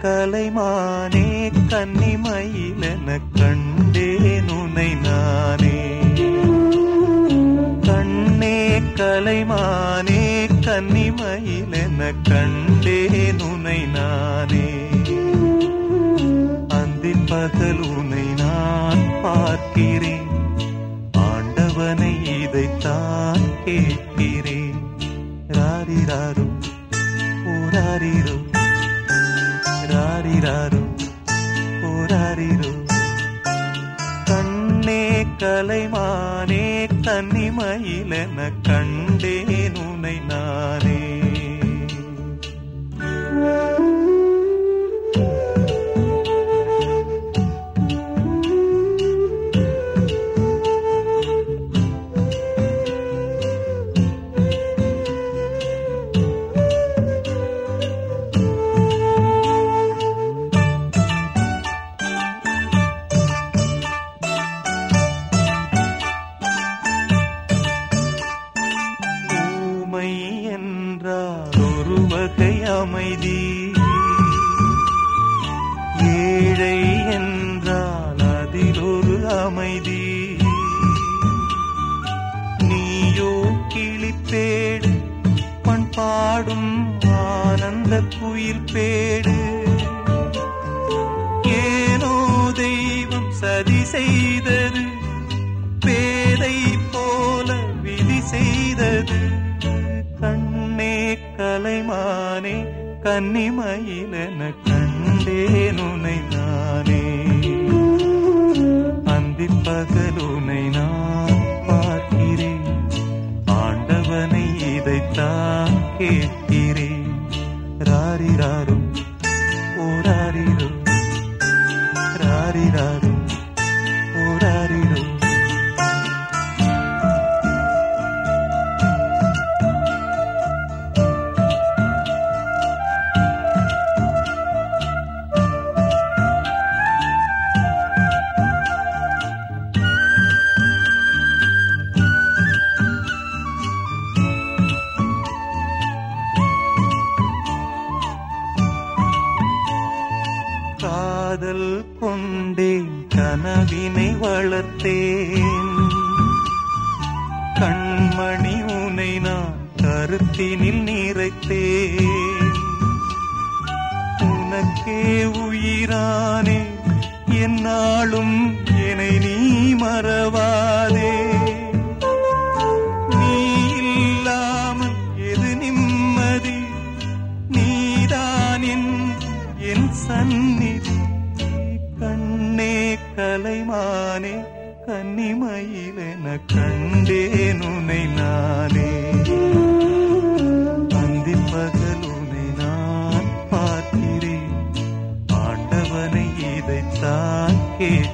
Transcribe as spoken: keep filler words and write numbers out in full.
கலைமானே கன்னிமயிலென கண்டேன் உனை நானே. கண்ணே கலைமானே கன்னிமயிலென கண்டேன் உனை நானே. அந்தின் பகல் உனை நான் பார்க்கிறேன், ஆண்டவனை இதைத்தான் கேட்கிறேன். ராரிராரு ஓராரிரோ ராரிராரு ஓராரிரோ. கண்ணே கலைமானே கன்னிமயிலென கண்டேன் உனை நானே. ஒரு வகை அமைதி, ஏழை என்றால் அதில் ஒரு அமைதி. நீயோ கிளிப்பேடு, பண்பாடும் ஆனந்த குயில் பேடு. ஏனோ தெய்வம் சதி செய்தது, பேதை போல விதி செய்தது. கண்ணே கலைமானே கன்னிமயிலென கண்டேன் உனை நானே. அந்திப் பகல் உனை நான் பார்க்கிறேன், ஆண்டவனை இதைத்தான் கேட்கிறேன். ராரிராரு ஓராரிரோ ராரிராரு ஓராரிரோ. காதல் கொண்டேன், கனவினை வளர்த்தேன். கண்மணி உனை நான் கருத்தினில் நிறைத்தேன். உனக்கே உயிரானே என்னாலும் என்னை நீ மறவாதே. நீ இல்லாமல் எது நிம்மதி, நீதான் என் சந்நிதி. கண்ணே கலைமானே கன்னிமயிலென கண்டேன் உனை நானே. அந்திப் பகல் உனை நான் பார்க்கிறேன், ஆண்டவனை இதைத்தான் கேட்கிறேன்.